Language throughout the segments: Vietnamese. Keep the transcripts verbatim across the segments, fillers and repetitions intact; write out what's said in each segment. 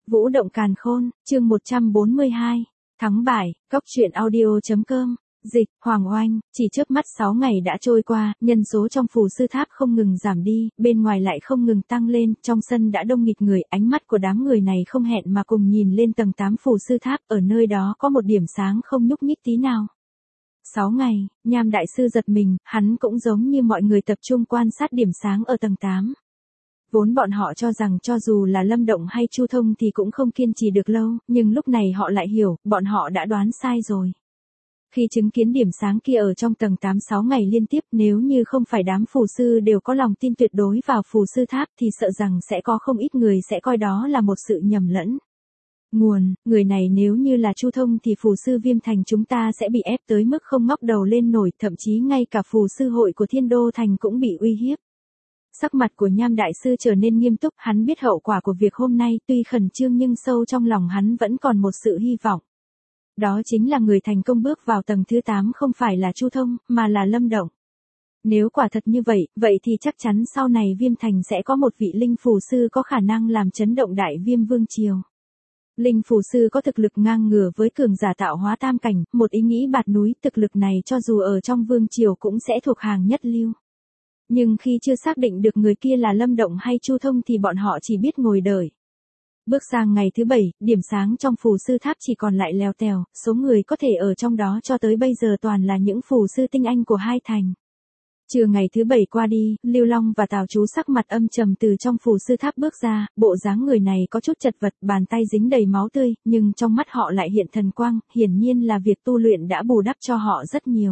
Vũ động càn khôn, chương một trăm bốn mươi hai, thắng bại, góc truyện audio.com, dịch, Hoàng Oanh, chỉ chớp mắt sáu ngày đã trôi qua, nhân số trong phù sư tháp không ngừng giảm đi, bên ngoài lại không ngừng tăng lên, trong sân đã đông nghịt người, ánh mắt của đám người này không hẹn mà cùng nhìn lên tầng tám phù sư tháp, ở nơi đó có một điểm sáng không nhúc nhích tí nào. Sáu ngày, Nham đại sư giật mình, hắn cũng giống như mọi người tập trung quan sát điểm sáng ở tầng tám. Vốn bọn họ cho rằng cho dù là Lâm Động hay Chu Thông thì cũng không kiên trì được lâu, nhưng lúc này họ lại hiểu, bọn họ đã đoán sai rồi. Khi chứng kiến điểm sáng kia ở trong tầng tám sáu ngày liên tiếp, nếu như không phải đám phù sư đều có lòng tin tuyệt đối vào phù sư tháp thì sợ rằng sẽ có không ít người sẽ coi đó là một sự nhầm lẫn. Nguồn, người này nếu như là Chu Thông thì phù sư Viêm Thành chúng ta sẽ bị ép tới mức không ngóc đầu lên nổi, thậm chí ngay cả phù sư hội của Thiên Đô Thành cũng bị uy hiếp. Sắc mặt của Nham đại sư trở nên nghiêm túc, hắn biết hậu quả của việc hôm nay, tuy khẩn trương nhưng sâu trong lòng hắn vẫn còn một sự hy vọng. Đó chính là người thành công bước vào tầng thứ tám không phải là Chu Thông, mà là Lâm Động. Nếu quả thật như vậy, vậy thì chắc chắn sau này Viêm Thành sẽ có một vị linh phù sư có khả năng làm chấn động đại Viêm Vương Triều. Linh phù sư có thực lực ngang ngửa với cường giả tạo hóa tam cảnh, một ý nghĩ bạt núi, thực lực này cho dù ở trong Vương Triều cũng sẽ thuộc hàng nhất lưu. Nhưng khi chưa xác định được người kia là Lâm Động hay Chu Thông thì bọn họ chỉ biết ngồi đợi. Bước sang ngày thứ bảy, điểm sáng trong phù sư tháp chỉ còn lại lèo tèo, số người có thể ở trong đó cho tới bây giờ toàn là những phù sư tinh anh của hai thành. Trưa ngày thứ bảy qua đi, Lưu Long và Tào Chú sắc mặt âm trầm từ trong phù sư tháp bước ra, bộ dáng người này có chút chật vật, bàn tay dính đầy máu tươi, nhưng trong mắt họ lại hiện thần quang, hiển nhiên là việc tu luyện đã bù đắp cho họ rất nhiều.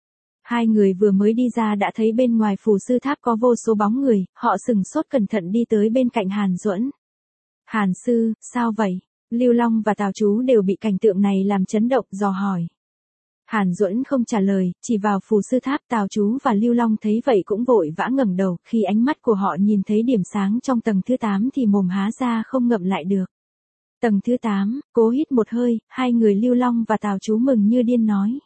Hai người vừa mới đi ra đã thấy bên ngoài phù sư tháp có vô số bóng người, họ sừng sốt cẩn thận đi tới bên cạnh Hàn Duẫn. Hàn sư, sao vậy? Lưu Long và Tào Chú đều bị cảnh tượng này làm chấn động, dò hỏi. Hàn Duẫn không trả lời, chỉ vào phù sư tháp. Tào Chú và Lưu Long thấy vậy cũng vội vã ngẩng đầu, khi ánh mắt của họ nhìn thấy điểm sáng trong tầng thứ tám thì mồm há ra không ngậm lại được. Tầng thứ tám, cố hít một hơi, hai người Lưu Long và Tào Chú mừng như điên nói.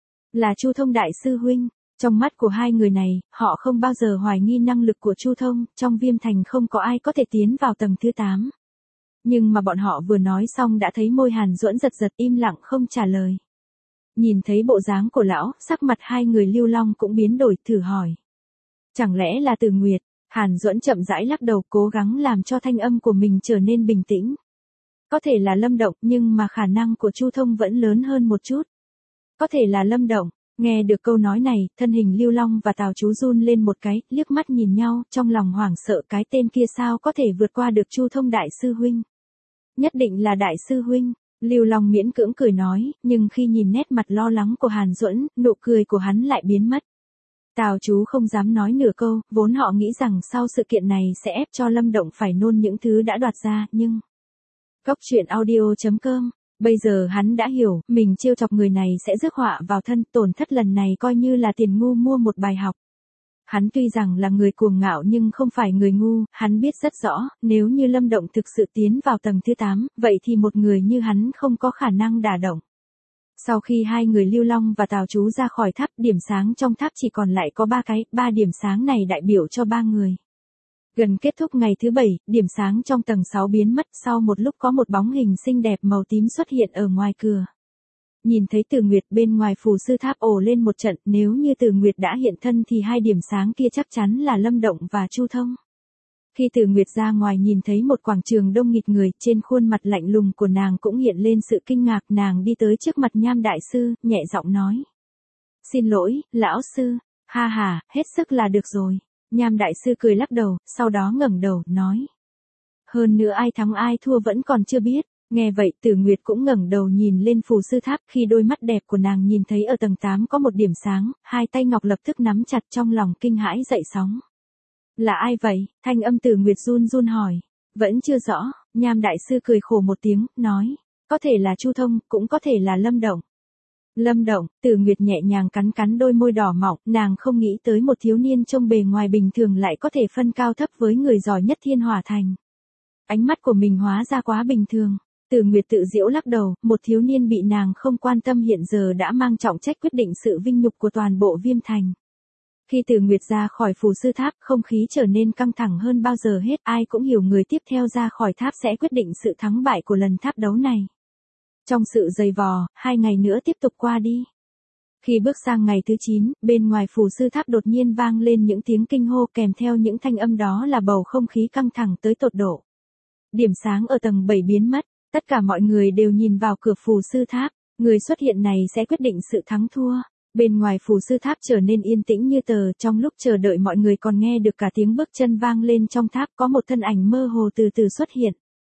Là Chu Thông đại sư huynh. Trong mắt của hai người này, họ không bao giờ hoài nghi năng lực của Chu Thông, trong Viêm Thành không có ai có thể tiến vào tầng thứ tám. Nhưng mà bọn họ vừa nói xong đã thấy môi Hàn Duẫn giật giật im lặng không trả lời. Nhìn thấy bộ dáng của lão, sắc mặt hai người Lưu Long cũng biến đổi, thử hỏi. Chẳng lẽ là Từ Nguyệt? Hàn Duẫn chậm rãi lắc đầu, cố gắng làm cho thanh âm của mình trở nên bình tĩnh. Có thể là Lâm Động, nhưng mà khả năng của Chu Thông vẫn lớn hơn một chút. Có thể là Lâm Động. Nghe được câu nói này, thân hình Lưu Long và Tào Chú run lên một cái, liếc mắt nhìn nhau, trong lòng hoảng sợ, cái tên kia sao có thể vượt qua được Chu Thông đại sư huynh. Nhất định là đại sư huynh. Lưu Long miễn cưỡng cười nói, nhưng khi nhìn nét mặt lo lắng của Hàn Duẫn, nụ cười của hắn lại biến mất. Tào Chú không dám nói nửa câu, vốn họ nghĩ rằng sau sự kiện này sẽ ép cho Lâm Động phải nôn những thứ đã đoạt ra, nhưng... Góc truyện audio.com, bây giờ hắn đã hiểu, mình trêu chọc người này sẽ rước họa vào thân, tổn thất lần này coi như là tiền ngu mua một bài học. Hắn tuy rằng là người cuồng ngạo nhưng không phải người ngu, hắn biết rất rõ, nếu như Lâm Động thực sự tiến vào tầng thứ tám, vậy thì một người như hắn không có khả năng đả động. Sau khi hai người Lưu Long và Tào Chú ra khỏi tháp, điểm sáng trong tháp chỉ còn lại có ba cái, ba điểm sáng này đại biểu cho ba người. Gần kết thúc ngày thứ bảy, điểm sáng trong tầng sáu biến mất, sau một lúc có một bóng hình xinh đẹp màu tím xuất hiện ở ngoài cửa. Nhìn thấy Từ Nguyệt bên ngoài phù sư tháp ồ lên một trận, nếu như Từ Nguyệt đã hiện thân thì hai điểm sáng kia chắc chắn là Lâm Động và Chu Thông. Khi Từ Nguyệt ra ngoài nhìn thấy một quảng trường đông nghịt người, trên khuôn mặt lạnh lùng của nàng cũng hiện lên sự kinh ngạc, nàng đi tới trước mặt Nham đại sư, nhẹ giọng nói. Xin lỗi, lão sư, ha ha, hết sức là được rồi. Nham đại sư cười lắc đầu, sau đó ngẩng đầu, nói. Hơn nữa ai thắng ai thua vẫn còn chưa biết. Nghe vậy, Tử Nguyệt cũng ngẩng đầu nhìn lên phù sư tháp, khi đôi mắt đẹp của nàng nhìn thấy ở tầng tám có một điểm sáng, hai tay ngọc lập tức nắm chặt, trong lòng kinh hãi dậy sóng. Là ai vậy? Thanh âm Tử Nguyệt run run hỏi. Vẫn chưa rõ, Nham đại sư cười khổ một tiếng, nói. Có thể là Chu Thông, cũng có thể là Lâm Động. Lâm Động, Tử Nguyệt nhẹ nhàng cắn cắn đôi môi đỏ mọng, nàng không nghĩ tới một thiếu niên trông bề ngoài bình thường lại có thể phân cao thấp với người giỏi nhất Thiên Hỏa Thành. Ánh mắt của mình hóa ra quá bình thường. Tử Nguyệt tự giễu lắc đầu, một thiếu niên bị nàng không quan tâm hiện giờ đã mang trọng trách quyết định sự vinh nhục của toàn bộ Viêm Thành. Khi Từ Nguyệt ra khỏi phù sư tháp, không khí trở nên căng thẳng hơn bao giờ hết, ai cũng hiểu người tiếp theo ra khỏi tháp sẽ quyết định sự thắng bại của lần tháp đấu này. Trong sự giày vò, hai ngày nữa tiếp tục qua đi. Khi bước sang ngày thứ chín, bên ngoài phù sư tháp đột nhiên vang lên những tiếng kinh hô, kèm theo những thanh âm đó là bầu không khí căng thẳng tới tột độ. Điểm sáng ở tầng bảy biến mất, tất cả mọi người đều nhìn vào cửa phù sư tháp, người xuất hiện này sẽ quyết định sự thắng thua. Bên ngoài phù sư tháp trở nên yên tĩnh như tờ, trong lúc chờ đợi mọi người còn nghe được cả tiếng bước chân vang lên trong tháp, có một thân ảnh mơ hồ từ từ xuất hiện.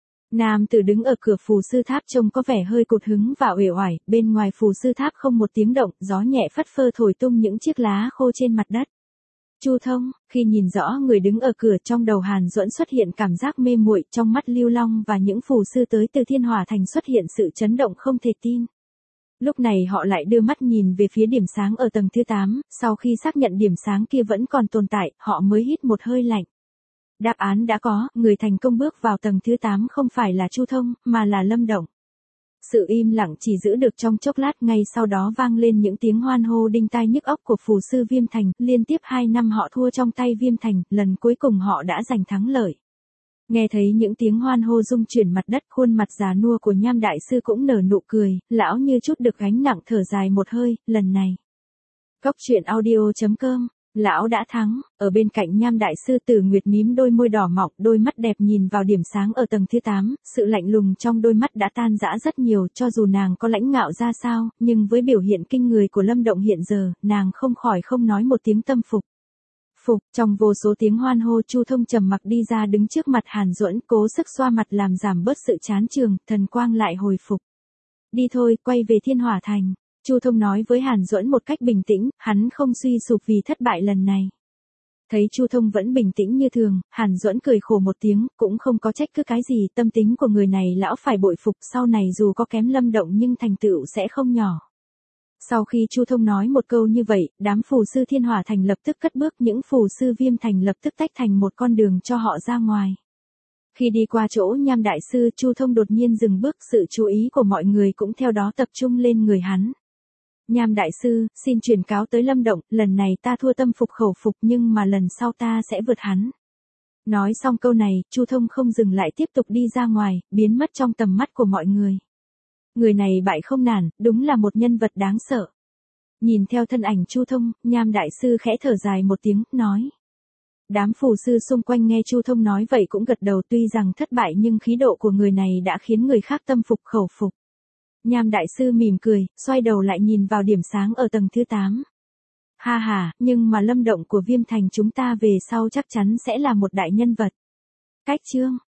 Nam tử đứng ở cửa phù sư tháp trông có vẻ hơi cụt hứng và uể oải, bên ngoài phù sư tháp không một tiếng động, gió nhẹ phất phơ thổi tung những chiếc lá khô trên mặt đất. Chu Thông, khi nhìn rõ người đứng ở cửa, trong đầu Hàn Duẫn xuất hiện cảm giác mê muội, trong mắt Lưu Long và những phù sư tới từ Thiên Hỏa Thành xuất hiện sự chấn động không thể tin. Lúc này họ lại đưa mắt nhìn về phía điểm sáng ở tầng thứ tám, sau khi xác nhận điểm sáng kia vẫn còn tồn tại, họ mới hít một hơi lạnh. Đáp án đã có, người thành công bước vào tầng thứ tám không phải là Chu Thông, mà là Lâm Động. Sự im lặng chỉ giữ được trong chốc lát, ngay sau đó vang lên những tiếng hoan hô đinh tai nhức óc của phù sư Viêm Thành, liên tiếp hai năm họ thua trong tay Viêm Thành, lần cuối cùng họ đã giành thắng lợi. Nghe thấy những tiếng hoan hô rung chuyển mặt đất, khuôn mặt già nua của Nham đại sư cũng nở nụ cười, lão như chút được gánh nặng thở dài một hơi, lần này. Góc truyện audio chấm com, lão đã thắng, ở bên cạnh Nham đại sư Từ Nguyệt mím đôi môi đỏ mọng, đôi mắt đẹp nhìn vào điểm sáng ở tầng thứ tám, sự lạnh lùng trong đôi mắt đã tan rã rất nhiều, cho dù nàng có lãnh ngạo ra sao, nhưng với biểu hiện kinh người của Lâm Động hiện giờ, nàng không khỏi không nói một tiếng tâm phục. Phục, trong vô số tiếng hoan hô, Chu Thông trầm mặc đi ra đứng trước mặt Hàn Duẫn, cố sức xoa mặt làm giảm bớt sự chán chường, thần quang lại hồi phục. Đi thôi, quay về Thiên Hỏa Thành. Chu Thông nói với Hàn Duẫn một cách bình tĩnh, hắn không suy sụp vì thất bại lần này. Thấy Chu Thông vẫn bình tĩnh như thường, Hàn Duẫn cười khổ một tiếng, cũng không có trách cứ cái gì, tâm tính của người này lão phải bội phục, sau này dù có kém Lâm Động nhưng thành tựu sẽ không nhỏ. Sau khi Chu Thông nói một câu như vậy, đám phù sư Thiên Hỏa Thành lập tức cất bước, những phù sư Viêm Thành lập tức tách thành một con đường cho họ ra ngoài. Khi đi qua chỗ Nham đại sư, Chu Thông đột nhiên dừng bước, sự chú ý của mọi người cũng theo đó tập trung lên người hắn. Nham đại sư, xin truyền cáo tới Lâm Động, lần này ta thua tâm phục khẩu phục nhưng mà lần sau ta sẽ vượt hắn. Nói xong câu này, Chu Thông không dừng lại tiếp tục đi ra ngoài, biến mất trong tầm mắt của mọi người. Người này bại không nản, đúng là một nhân vật đáng sợ. Nhìn theo thân ảnh Chu Thông, Nham đại sư khẽ thở dài một tiếng, nói. Đám phù sư xung quanh nghe Chu Thông nói vậy cũng gật đầu, tuy rằng thất bại nhưng khí độ của người này đã khiến người khác tâm phục khẩu phục. Nham đại sư mỉm cười, xoay đầu lại nhìn vào điểm sáng ở tầng thứ tám. Ha ha, nhưng mà Lâm Động của Viêm Thành chúng ta về sau chắc chắn sẽ là một đại nhân vật. Cách chương